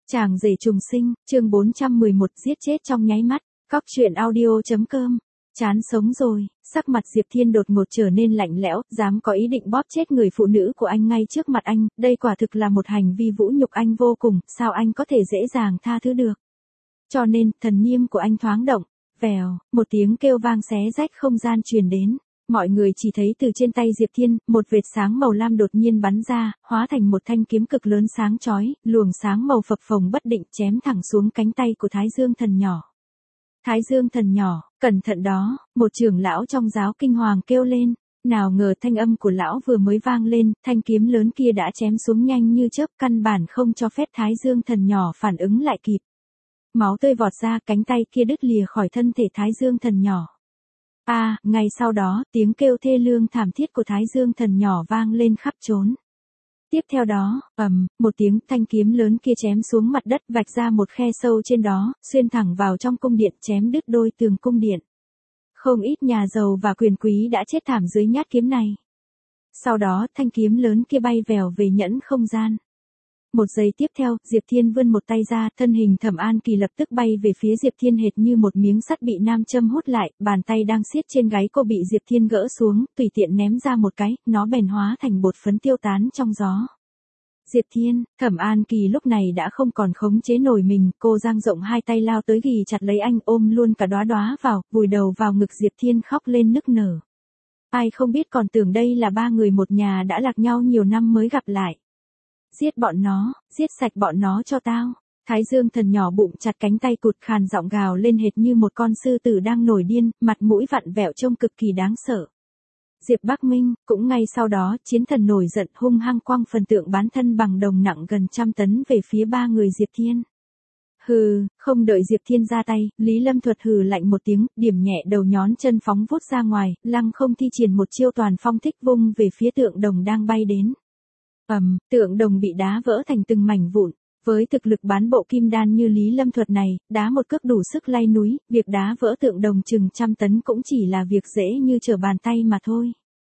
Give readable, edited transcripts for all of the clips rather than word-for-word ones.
Chàng rể trùng sinh, chương 411 giết chết trong nháy mắt, Cóc truyện audio.com. Chán sống rồi, sắc mặt Diệp Thiên đột ngột trở nên lạnh lẽo, dám có ý định bóp chết người phụ nữ của anh ngay trước mặt anh, đây quả thực là một hành vi vũ nhục anh vô cùng, sao anh có thể dễ dàng tha thứ được. Cho nên, thần niêm của anh thoáng động, vèo, một tiếng kêu vang xé rách không gian truyền đến. Mọi người chỉ thấy từ trên tay Diệp Thiên, một vệt sáng màu lam đột nhiên bắn ra, hóa thành một thanh kiếm cực lớn sáng chói, luồng sáng màu phập phồng bất định chém thẳng xuống cánh tay của Thái Dương thần nhỏ. Thái Dương thần nhỏ, cẩn thận đó, một trưởng lão trong giáo kinh hoàng kêu lên, nào ngờ thanh âm của lão vừa mới vang lên, thanh kiếm lớn kia đã chém xuống nhanh như chớp, căn bản không cho phép Thái Dương thần nhỏ phản ứng lại kịp. Máu tươi vọt ra, cánh tay kia đứt lìa khỏi thân thể Thái Dương thần nhỏ. Ngay sau đó, tiếng kêu thê lương thảm thiết của Thái Dương thần nhỏ vang lên khắp trốn. Tiếp theo đó, một tiếng, thanh kiếm lớn kia chém xuống mặt đất, vạch ra một khe sâu trên đó, xuyên thẳng vào trong cung điện, chém đứt đôi tường cung điện. Không ít nhà giàu và quyền quý đã chết thảm dưới nhát kiếm này. Sau đó, thanh kiếm lớn kia bay vèo về nhẫn không gian. Một giây tiếp theo, Diệp Thiên vươn một tay ra, thân hình Thẩm An Kỳ lập tức bay về phía Diệp Thiên hệt như một miếng sắt bị nam châm hút lại, bàn tay đang siết trên gáy cô bị Diệp Thiên gỡ xuống, tùy tiện ném ra một cái, nó bèn hóa thành bột phấn tiêu tán trong gió. Diệp Thiên, Thẩm An Kỳ lúc này đã không còn khống chế nổi mình, cô dang rộng hai tay lao tới ghì chặt lấy anh, ôm luôn cả đóa đóa vào, vùi đầu vào ngực Diệp Thiên khóc lên nức nở. Ai không biết còn tưởng đây là ba người một nhà đã lạc nhau nhiều năm mới gặp lại. Giết bọn nó, giết sạch bọn nó cho tao. Thái Dương thần nhỏ bụng chặt cánh tay cụt, khàn giọng gào lên hệt như một con sư tử đang nổi điên, mặt mũi vặn vẹo trông cực kỳ đáng sợ. Diệp Bắc Minh, cũng ngay sau đó, chiến thần nổi giận hung hăng quăng phần tượng bán thân bằng đồng nặng gần 100 tấn về phía ba người Diệp Thiên. Hừ, không đợi Diệp Thiên ra tay, Lý Lâm Thuật hừ lạnh một tiếng, điểm nhẹ đầu nhón chân phóng vút ra ngoài, lăng không thi triển một chiêu toàn phong thích vung về phía tượng đồng đang bay đến. Tượng đồng bị đá vỡ thành từng mảnh vụn. Với thực lực bán bộ kim đan như Lý Lâm Thuật này, đá một cước đủ sức lay núi, việc đá vỡ tượng đồng chừng 100 tấn cũng chỉ là việc dễ như trở bàn tay mà thôi.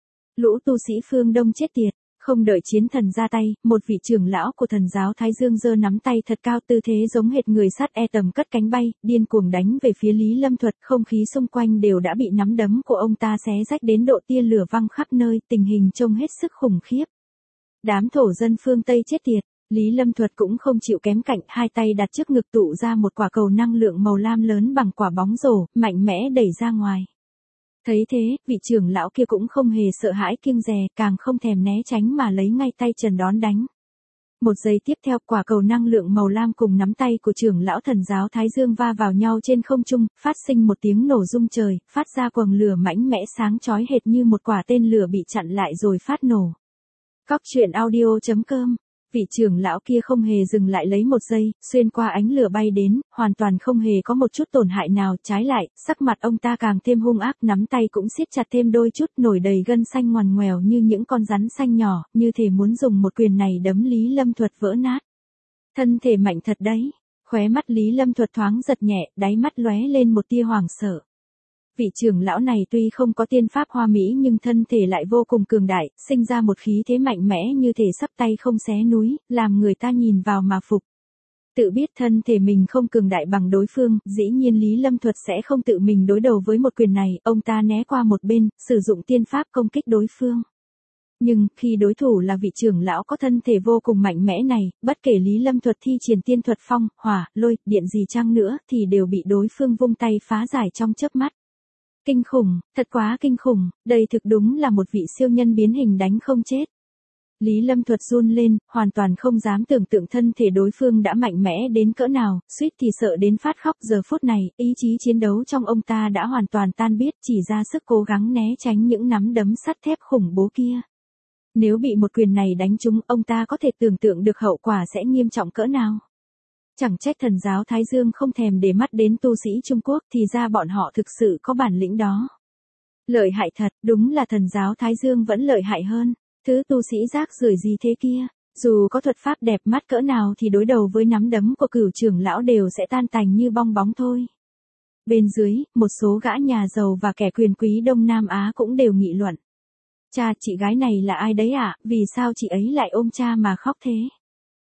Lũ tu sĩ phương Đông chết tiệt, không đợi chiến thần ra tay, một vị trưởng lão của thần giáo Thái Dương giơ nắm tay thật cao, tư thế giống hệt người sắt tầm cất cánh bay, điên cuồng đánh về phía Lý Lâm Thuật, không khí xung quanh đều đã bị nắm đấm của ông ta xé rách đến độ tia lửa văng khắp nơi, tình hình trông hết sức khủng khiếp. Đám thổ dân phương Tây chết tiệt, Lý Lâm Thuật cũng không chịu kém cạnh, hai tay đặt trước ngực tụ ra một quả cầu năng lượng màu lam lớn bằng quả bóng rổ, mạnh mẽ đẩy ra ngoài. Thấy thế, vị trưởng lão kia cũng không hề sợ hãi kiêng dè, càng không thèm né tránh mà lấy ngay tay trần đón đánh. Một giây tiếp theo, quả cầu năng lượng màu lam cùng nắm tay của trưởng lão thần giáo Thái Dương va vào nhau trên không trung, phát sinh một tiếng nổ rung trời, phát ra quầng lửa mãnh mẽ sáng chói hệt như một quả tên lửa bị chặn lại rồi phát nổ. Cóc truyện audio.com. Vị trưởng lão kia không hề dừng lại lấy một giây, xuyên qua ánh lửa bay đến, hoàn toàn không hề có một chút tổn hại nào, trái lại, sắc mặt ông ta càng thêm hung ác, nắm tay cũng siết chặt thêm đôi chút, nổi đầy gân xanh ngoằn ngoèo như những con rắn xanh nhỏ, như thể muốn dùng một quyền này đấm Lý Lâm Thuật vỡ nát. Thân thể mạnh thật đấy, khóe mắt Lý Lâm Thuật thoáng giật nhẹ, đáy mắt lóe lên một tia hoảng sợ. Vị trưởng lão này tuy không có tiên pháp hoa mỹ nhưng thân thể lại vô cùng cường đại, sinh ra một khí thế mạnh mẽ như thể sắp tay không xé núi, làm người ta nhìn vào mà phục. Tự biết thân thể mình không cường đại bằng đối phương, dĩ nhiên Lý Lâm Thuật sẽ không tự mình đối đầu với một quyền này, ông ta né qua một bên, sử dụng tiên pháp công kích đối phương. Nhưng, khi đối thủ là vị trưởng lão có thân thể vô cùng mạnh mẽ này, bất kể Lý Lâm Thuật thi triển tiên thuật phong, hỏa, lôi, điện gì chăng nữa thì đều bị đối phương vung tay phá giải trong chớp mắt. Kinh khủng, thật quá kinh khủng, đây thực đúng là một vị siêu nhân biến hình đánh không chết. Lý Lâm Thuật run lên, hoàn toàn không dám tưởng tượng thân thể đối phương đã mạnh mẽ đến cỡ nào, suýt thì sợ đến phát khóc. Giờ phút này, ý chí chiến đấu trong ông ta đã hoàn toàn tan biết, chỉ ra sức cố gắng né tránh những nắm đấm sắt thép khủng bố kia. Nếu bị một quyền này đánh trúng, ông ta có thể tưởng tượng được hậu quả sẽ nghiêm trọng cỡ nào. Chẳng trách thần giáo Thái Dương không thèm để mắt đến tu sĩ Trung Quốc, thì ra bọn họ thực sự có bản lĩnh đó. Lợi hại thật, đúng là thần giáo Thái Dương vẫn lợi hại hơn. Thứ tu sĩ rác rưởi gì thế kia, dù có thuật pháp đẹp mắt cỡ nào thì đối đầu với nắm đấm của Cửu trưởng lão đều sẽ tan tành như bong bóng thôi. Bên dưới, một số gã nhà giàu và kẻ quyền quý Đông Nam Á cũng đều nghị luận. Cha, chị gái này là ai đấy ạ, vì sao chị ấy lại ôm cha mà khóc thế?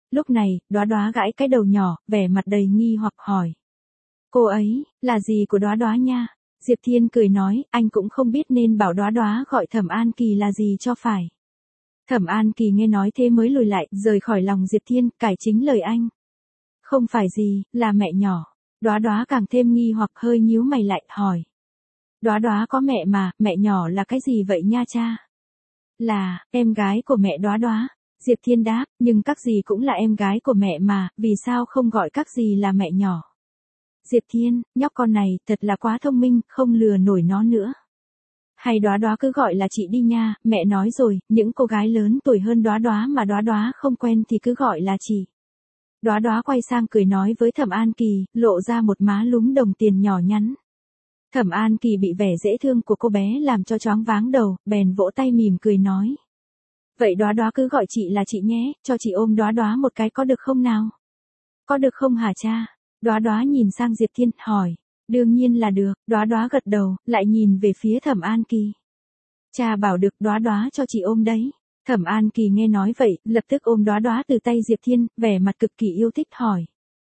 Lúc này, Đóa Đóa gãi cái đầu nhỏ, vẻ mặt đầy nghi hoặc hỏi. Cô ấy, là gì của Đóa Đóa nha? Diệp Thiên cười nói, anh cũng không biết nên bảo Đóa Đóa gọi Thẩm An Kỳ là gì cho phải. Thẩm An Kỳ nghe nói thế mới lùi lại, rời khỏi lòng Diệp Thiên, cải chính lời anh. Không phải gì, là mẹ nhỏ. Đóa Đóa càng thêm nghi hoặc hơi nhíu mày lại, hỏi. Đóa Đóa có mẹ mà, mẹ nhỏ là cái gì vậy nha cha? Là, em gái của mẹ Đóa Đóa. Diệp Thiên đáp, nhưng các dì cũng là em gái của mẹ mà, vì sao không gọi các dì là mẹ nhỏ? Diệp Thiên, nhóc con này, thật là quá thông minh, không lừa nổi nó nữa. Hay Đóa Đóa cứ gọi là chị đi nha, mẹ nói rồi, những cô gái lớn tuổi hơn Đóa Đóa mà Đóa Đóa không quen thì cứ gọi là chị. Đóa Đóa quay sang cười nói với Thẩm An Kỳ, lộ ra một má lúm đồng tiền nhỏ nhắn. Thẩm An Kỳ bị vẻ dễ thương của cô bé làm cho choáng váng đầu, bèn vỗ tay mỉm cười nói. Vậy Đóa Đóa cứ gọi chị là chị nhé, cho chị ôm Đóa Đóa một cái có được không nào? Có được không hả cha? Đóa Đóa nhìn sang Diệp Thiên, hỏi. Đương nhiên là được, Đóa Đóa gật đầu, lại nhìn về phía Thẩm An Kỳ. Cha bảo được, Đóa Đóa cho chị ôm đấy. Thẩm An Kỳ nghe nói vậy, lập tức ôm Đóa Đóa từ tay Diệp Thiên, vẻ mặt cực kỳ yêu thích hỏi.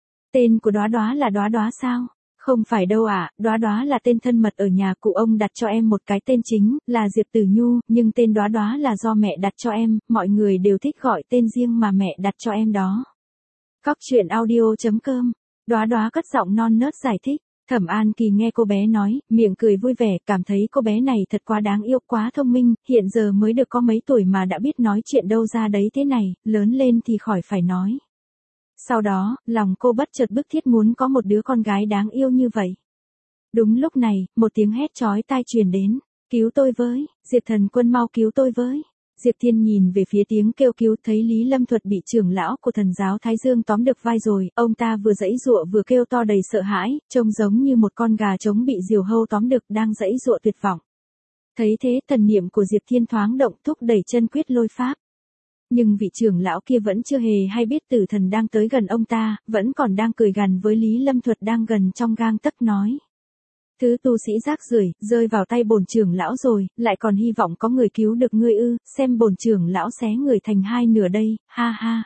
Tên của Đóa Đóa là Đóa Đóa sao? Không phải đâu ạ, Đóa Đóa là tên thân mật ở nhà cụ ông đặt cho em một cái tên chính, là Diệp Tử Nhu, nhưng tên Đóa Đóa là do mẹ đặt cho em, mọi người đều thích gọi tên riêng mà mẹ đặt cho em đó. Cóc truyện audio.com, Đóa Đóa cất giọng non nớt giải thích. Thẩm An Kỳ nghe cô bé nói, miệng cười vui vẻ, cảm thấy cô bé này thật quá đáng yêu, quá thông minh, hiện giờ mới được có mấy tuổi mà đã biết nói chuyện đâu ra đấy thế này, lớn lên thì khỏi phải nói. Sau đó, lòng cô bất chợt bức thiết muốn có một đứa con gái đáng yêu như vậy. Đúng lúc này, một tiếng hét chói tai truyền đến. Cứu tôi với, Diệp Thần Quân mau cứu tôi với. Diệp Thiên nhìn về phía tiếng kêu cứu, thấy Lý Lâm Thuật bị trưởng lão của thần giáo Thái Dương tóm được vai rồi, ông ta vừa giãy giụa vừa kêu to đầy sợ hãi, trông giống như một con gà trống bị diều hâu tóm được đang giãy giụa tuyệt vọng. Thấy thế, thần niệm của Diệp Thiên thoáng động, thúc đẩy chân quyết lôi pháp. Nhưng vị trưởng lão kia vẫn chưa hề hay biết tử thần đang tới gần ông ta, vẫn còn đang cười gằn với Lý Lâm Thuật đang gần trong gang tấc nói. Thứ tu sĩ rác rưởi, rơi vào tay bổn trưởng lão rồi, lại còn hy vọng có người cứu được ngươi ư, xem bổn trưởng lão xé người thành hai nửa đây, ha ha.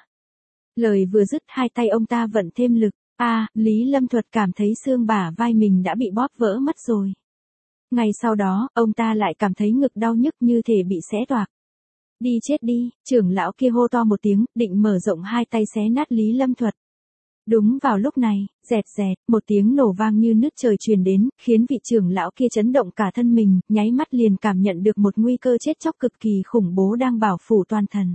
Lời vừa dứt, hai tay ông ta vận thêm lực, Lý Lâm Thuật cảm thấy xương bả vai mình đã bị bóp vỡ mất rồi. Ngay sau đó, ông ta lại cảm thấy ngực đau nhức như thể bị xé toạc. Đi chết đi, trưởng lão kia hô to một tiếng, định mở rộng hai tay xé nát Lý Lâm Thuật. Đúng vào lúc này, rẹt rẹt, một tiếng nổ vang như nứt trời truyền đến, khiến vị trưởng lão kia chấn động cả thân mình, nháy mắt liền cảm nhận được một nguy cơ chết chóc cực kỳ khủng bố đang bảo phủ toàn thân.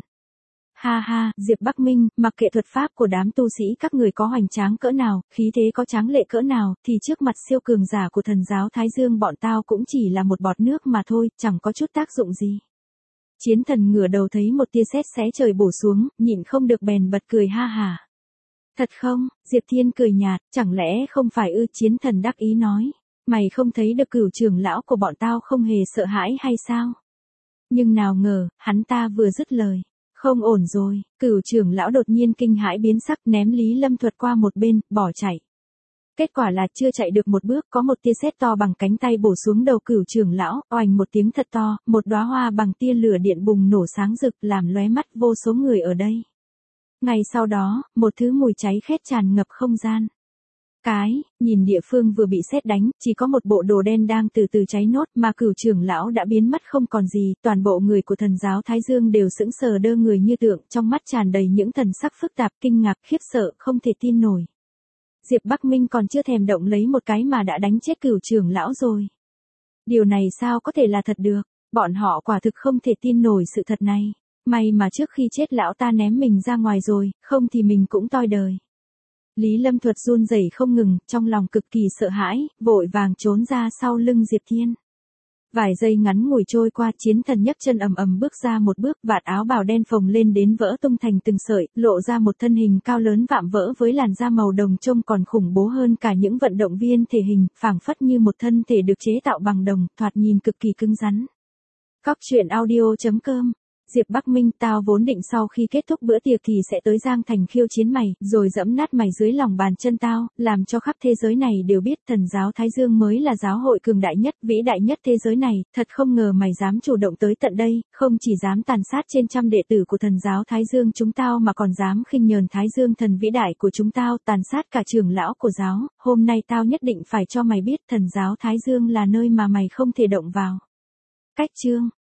Ha ha, Diệp Bắc Minh, mặc kệ thuật pháp của đám tu sĩ các người có hoành tráng cỡ nào, khí thế có tráng lệ cỡ nào, thì trước mặt siêu cường giả của thần giáo Thái Dương bọn tao cũng chỉ là một bọt nước mà thôi, chẳng có chút tác dụng gì. Chiến thần ngửa đầu thấy một tia sét xé trời bổ xuống, nhịn không được bèn bật cười ha hả. Thật không? Diệp Thiên cười nhạt, chẳng lẽ không phải ư? Chiến thần đắc ý nói. Mày không thấy được Cửu trưởng lão của bọn tao không hề sợ hãi hay sao? Nhưng nào ngờ, hắn ta vừa dứt lời. Không ổn rồi, Cửu trưởng lão đột nhiên kinh hãi biến sắc, ném Lý Lâm Thuật qua một bên, bỏ chạy. Kết quả là chưa chạy được một bước, có một tia sét to bằng cánh tay bổ xuống đầu Cửu trưởng lão, oành một tiếng thật to, một đóa hoa bằng tia lửa điện bùng nổ sáng rực, làm lóe mắt vô số người ở đây. Ngay sau đó, một thứ mùi cháy khét tràn ngập không gian. Nhìn địa phương vừa bị sét đánh, chỉ có một bộ đồ đen đang từ từ cháy nốt, mà Cửu trưởng lão đã biến mất không còn gì, toàn bộ người của thần giáo Thái Dương đều sững sờ đơ người như tượng, trong mắt tràn đầy những thần sắc phức tạp, kinh ngạc, khiếp sợ, không thể tin nổi. Diệp Bắc Minh còn chưa thèm động lấy một cái mà đã đánh chết Cửu trưởng lão rồi. Điều này sao có thể là thật được, bọn họ quả thực không thể tin nổi sự thật này. May mà trước khi chết lão ta ném mình ra ngoài rồi, không thì mình cũng toi đời. Lý Lâm Thuật run rẩy không ngừng, trong lòng cực kỳ sợ hãi, vội vàng trốn ra sau lưng Diệp Thiên. Vài giây ngắn ngủi trôi qua, chiến thần nhấc chân ầm ầm bước ra một bước, vạt áo bào đen phồng lên đến vỡ tung thành từng sợi, lộ ra một thân hình cao lớn vạm vỡ với làn da màu đồng trông còn khủng bố hơn cả những vận động viên thể hình, phảng phất như một thân thể được chế tạo bằng đồng, thoạt nhìn cực kỳ cứng rắn. Cóc truyện audio.com Diệp Bắc Minh, tao vốn định sau khi kết thúc bữa tiệc thì sẽ tới Giang Thành khiêu chiến mày, rồi dẫm nát mày dưới lòng bàn chân tao, làm cho khắp thế giới này đều biết thần giáo Thái Dương mới là giáo hội cường đại nhất, vĩ đại nhất thế giới này, thật không ngờ mày dám chủ động tới tận đây, không chỉ dám tàn sát trên trăm đệ tử của thần giáo Thái Dương chúng tao mà còn dám khinh nhờn Thái Dương thần vĩ đại của chúng tao, tàn sát cả trưởng lão của giáo, hôm nay tao nhất định phải cho mày biết thần giáo Thái Dương là nơi mà mày không thể động vào. Cách chương